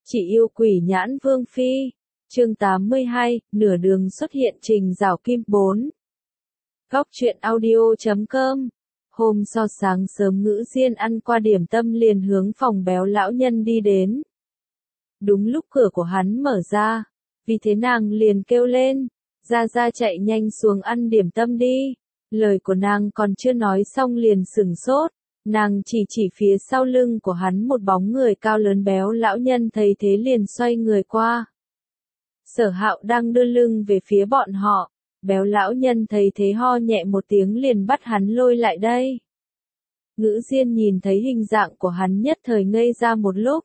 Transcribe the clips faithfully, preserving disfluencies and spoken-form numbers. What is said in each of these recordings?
Chỉ yêu quỷ nhãn vương phi. Chương tám mươi hai, nửa đường xuất hiện Trình Giảo Kim bốn. Góc truyện audio chấm com. Hôm sau sáng sớm Ngữ Diên ăn qua điểm tâm liền hướng phòng Béo lão nhân đi đến. Đúng lúc cửa của hắn mở ra, vì thế nàng liền kêu lên, ra ra chạy nhanh xuống ăn điểm tâm đi. Lời của nàng còn chưa nói xong liền sửng sốt, nàng chỉ chỉ phía sau lưng của hắn một bóng người cao lớn. Béo lão nhân thấy thế liền xoay người qua. Sở Hạo đang đưa lưng về phía bọn họ, Béo lão nhân thấy thế ho nhẹ một tiếng liền bắt hắn lôi lại đây. Ngữ Diên nhìn thấy hình dạng của hắn nhất thời ngây ra một lúc.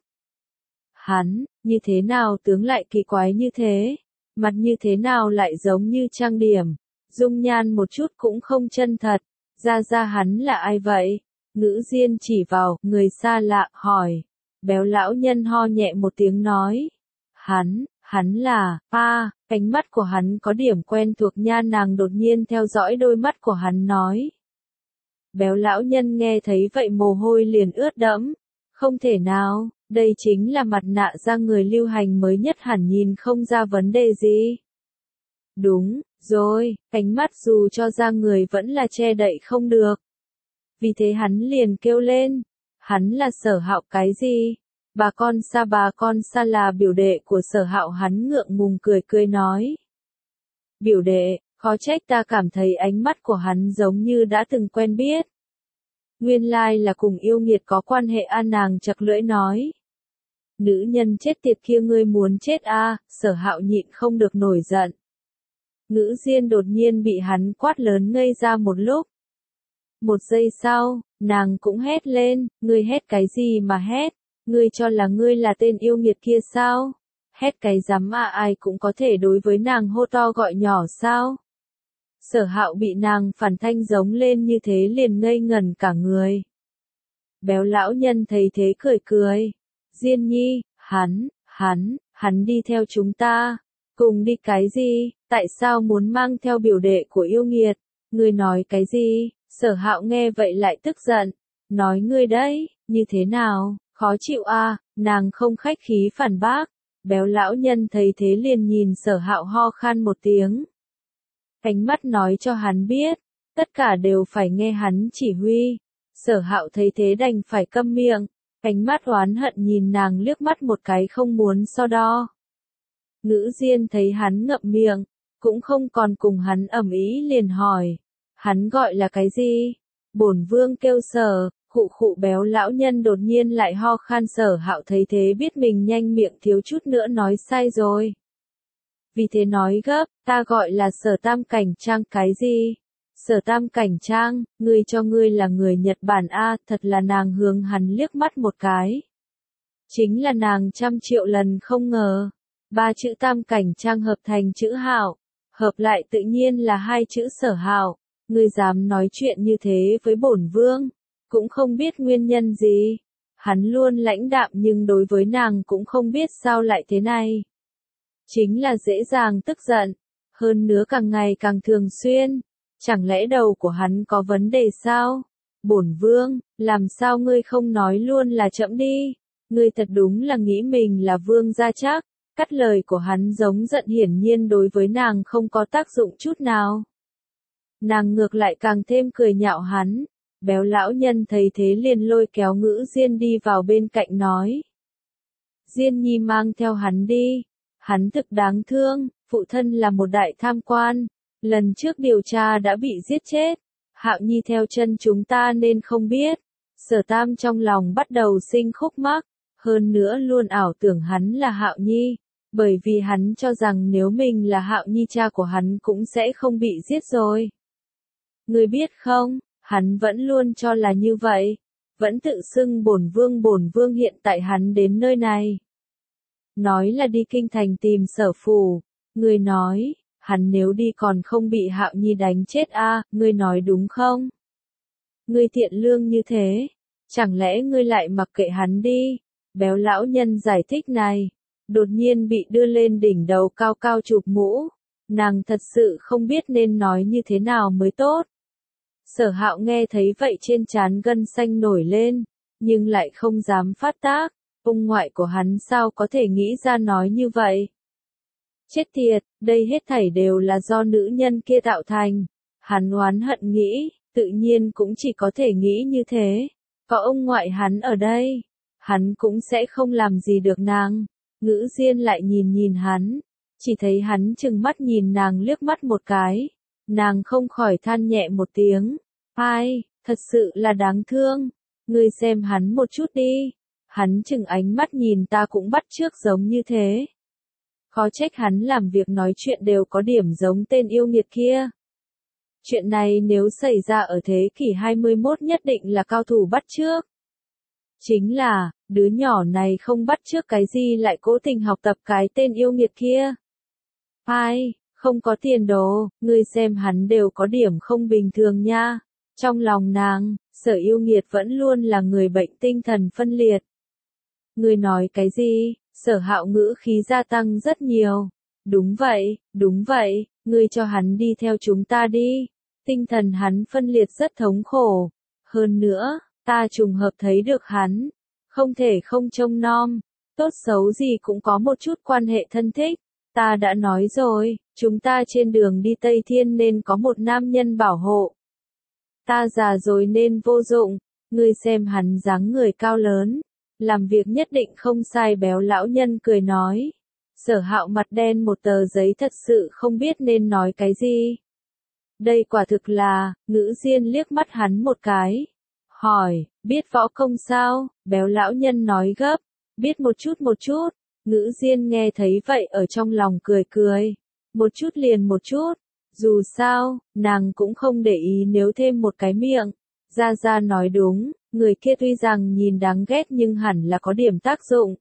Hắn, như thế nào tướng lại kỳ quái như thế, mặt như thế nào lại giống như trang điểm, dung nhan một chút cũng không chân thật, ra ra hắn là ai vậy? Ngữ Diên chỉ vào, người xa lạ, hỏi. Béo lão nhân ho nhẹ một tiếng nói. Hắn, hắn là, a, ánh mắt của hắn có điểm quen thuộc nha. Nàng đột nhiên theo dõi đôi mắt của hắn nói. Béo lão nhân nghe thấy vậy mồ hôi liền ướt đẫm. Không thể nào, đây chính là mặt nạ da người lưu hành mới nhất, hẳn nhìn không ra vấn đề gì. Đúng, rồi, ánh mắt dù cho da người vẫn là che đậy không được. Vì thế hắn liền kêu lên, hắn là Sở Hạo cái gì? Bà con xa bà con xa là biểu đệ của Sở Hạo. Hắn ngượng ngùng cười cười nói. Biểu đệ, khó trách ta cảm thấy ánh mắt của hắn giống như đã từng quen biết. Nguyên lai là cùng yêu nghiệt có quan hệ. An nàng chặt lưỡi nói. Nữ nhân chết tiệt kia, ngươi muốn chết a? À? Sở Hạo nhịn không được nổi giận. Ngữ Diên đột nhiên bị hắn quát lớn ngây ra một lúc. Một giây sau, nàng cũng hét lên, ngươi hét cái gì mà hét, ngươi cho là ngươi là tên yêu nghiệt kia sao? Hét cái rắm à, ai cũng có thể đối với nàng hô to gọi nhỏ sao? Sở Hạo bị nàng phản thanh giống lên như thế liền ngây ngẩn cả người. Béo lão nhân thấy thế cười cười. Diên nhi, hắn, hắn, hắn đi theo chúng ta. Cùng đi cái gì, tại sao muốn mang theo biểu đệ của yêu nghiệt? Ngươi nói cái gì? Sở Hạo nghe vậy lại tức giận. Nói ngươi đấy, như thế nào, khó chịu à? Nàng không khách khí phản bác. Béo lão nhân thấy thế liền nhìn Sở Hạo ho khan một tiếng. Ánh mắt nói cho hắn biết, tất cả đều phải nghe hắn chỉ huy. Sở Hạo thấy thế đành phải câm miệng, ánh mắt oán hận nhìn nàng liếc mắt một cái không muốn so đo. Ngữ Diên thấy hắn ngậm miệng, cũng không còn cùng hắn ầm ĩ liền hỏi. Hắn gọi là cái gì? Bổn vương kêu Sở, khụ khụ. Béo lão nhân đột nhiên lại ho khan. Sở Hạo thấy thế biết mình nhanh miệng thiếu chút nữa nói sai rồi. Vì thế nói gấp, ta gọi là Sở Tam Cảnh Trang. Cái gì? Sở Tam Cảnh Trang, ngươi cho ngươi là người Nhật Bản a? À, thật là nàng hướng hắn liếc mắt một cái. Chính là nàng trăm triệu lần không ngờ. Ba chữ Tam Cảnh Trang hợp thành chữ Hạo, hợp lại tự nhiên là hai chữ Sở Hạo. Ngươi dám nói chuyện như thế với bổn vương, cũng không biết nguyên nhân gì. Hắn luôn lãnh đạm nhưng đối với nàng cũng không biết sao lại thế này. Chính là dễ dàng tức giận, hơn nữa càng ngày càng thường xuyên. Chẳng lẽ đầu của hắn có vấn đề sao? Bổn vương, làm sao ngươi không nói luôn là chậm đi? Ngươi thật đúng là nghĩ mình là vương gia chắc. Cắt lời của hắn giống giận, hiển nhiên đối với nàng không có tác dụng chút nào. Nàng ngược lại càng thêm cười nhạo hắn. Béo lão nhân thấy thế liền lôi kéo Ngữ Diên đi vào bên cạnh nói. Diên nhi mang theo hắn đi. Hắn thực đáng thương, phụ thân là một đại tham quan. Lần trước điều tra đã bị giết chết. Hạo nhi theo chân chúng ta nên không biết. Sở Tam trong lòng bắt đầu sinh khúc mắc. Hơn nữa luôn ảo tưởng hắn là Hạo nhi. Bởi vì hắn cho rằng nếu mình là Hạo nhi cha của hắn cũng sẽ không bị giết rồi. Ngươi biết không, hắn vẫn luôn cho là như vậy. Vẫn tự xưng bổn vương bổn vương. Hiện tại hắn đến nơi này. Nói là đi kinh thành tìm Sở phủ. Ngươi nói, hắn nếu đi còn không bị Hạo nhi đánh chết a? À, ngươi nói đúng không? Ngươi thiện lương như thế, chẳng lẽ ngươi lại mặc kệ hắn đi? Béo lão nhân giải thích này, đột nhiên bị đưa lên đỉnh đầu cao cao chụp mũ. Nàng thật sự không biết nên nói như thế nào mới tốt. Sở Hạo nghe thấy vậy trên trán gân xanh nổi lên, nhưng lại không dám phát tác. Ông ngoại của hắn sao có thể nghĩ ra nói như vậy? Chết tiệt, đây hết thảy đều là do nữ nhân kia tạo thành. Hắn oán hận nghĩ, tự nhiên cũng chỉ có thể nghĩ như thế. Có ông ngoại hắn ở đây, hắn cũng sẽ không làm gì được nàng. Ngữ Diên lại nhìn nhìn hắn, chỉ thấy hắn trừng mắt nhìn nàng liếc mắt một cái. Nàng không khỏi than nhẹ một tiếng. Ai, thật sự là đáng thương. Ngươi xem hắn một chút đi. Hắn chừng ánh mắt nhìn ta cũng bắt chước giống như thế. Khó trách hắn làm việc nói chuyện đều có điểm giống tên yêu nghiệt kia. Chuyện này nếu xảy ra ở thế kỷ hai mươi mốt nhất định là cao thủ bắt chước. Chính là, đứa nhỏ này không bắt chước cái gì lại cố tình học tập cái tên yêu nghiệt kia. Ai, không có tiền đồ, ngươi xem hắn đều có điểm không bình thường nha. Trong lòng nàng, Sở Yêu Nghiệt vẫn luôn là người bệnh tinh thần phân liệt. Ngươi nói cái gì? Sở Hạo ngữ khí gia tăng rất nhiều. Đúng vậy, đúng vậy, ngươi cho hắn đi theo chúng ta đi. Tinh thần hắn phân liệt rất thống khổ. Hơn nữa, ta trùng hợp thấy được hắn. Không thể không trông nom. Tốt xấu gì cũng có một chút quan hệ thân thích. Ta đã nói rồi, chúng ta trên đường đi Tây Thiên nên có một nam nhân bảo hộ. Ta già rồi nên vô dụng. Ngươi xem hắn dáng người cao lớn. Làm việc nhất định không sai. Béo lão nhân cười nói. Sở Hạo mặt đen một tờ giấy thật sự không biết nên nói cái gì. Đây quả thực là, Ngữ Diên liếc mắt hắn một cái. Hỏi, biết võ công sao? Béo lão nhân nói gấp. Biết một chút một chút. Ngữ Diên nghe thấy vậy ở trong lòng cười cười. Một chút liền một chút. Dù sao, nàng cũng không để ý nếu thêm một cái miệng. Gia Gia nói đúng, người kia tuy rằng nhìn đáng ghét nhưng hẳn là có điểm tác dụng.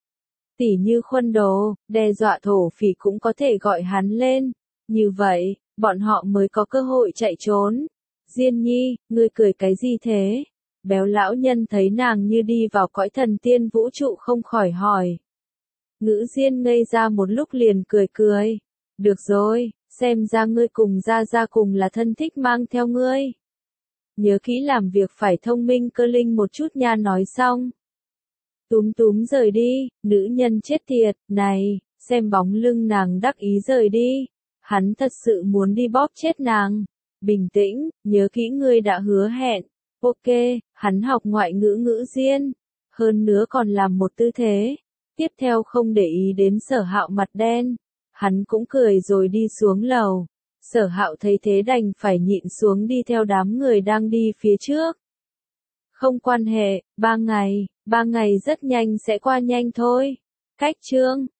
Tỉ như Khuân Đồ, đe dọa thổ phỉ cũng có thể gọi hắn lên. Như vậy, bọn họ mới có cơ hội chạy trốn. Diên nhi, ngươi cười cái gì thế? Béo lão nhân thấy nàng như đi vào cõi thần tiên vũ trụ không khỏi hỏi. Ngữ Diên ngây ra một lúc liền cười cười. Được rồi, xem ra ngươi cùng Gia Gia cùng là thân thích mang theo ngươi. Nhớ kỹ làm việc phải thông minh cơ linh một chút nha. Nói xong. Túm túm rời đi, nữ nhân chết tiệt, này, xem bóng lưng nàng đắc ý rời đi. Hắn thật sự muốn đi bóp chết nàng. Bình tĩnh, nhớ kỹ ngươi đã hứa hẹn. Ok, hắn học ngoại ngữ Ngữ Diên. Hơn nữa còn làm một tư thế. Tiếp theo không để ý đến Sở Hạo mặt đen. Hắn cũng cười rồi đi xuống lầu. Sở Hạo thấy thế đành phải nhịn xuống đi theo đám người đang đi phía trước. Không quan hệ, ba ngày, ba ngày rất nhanh sẽ qua nhanh thôi. Cách chương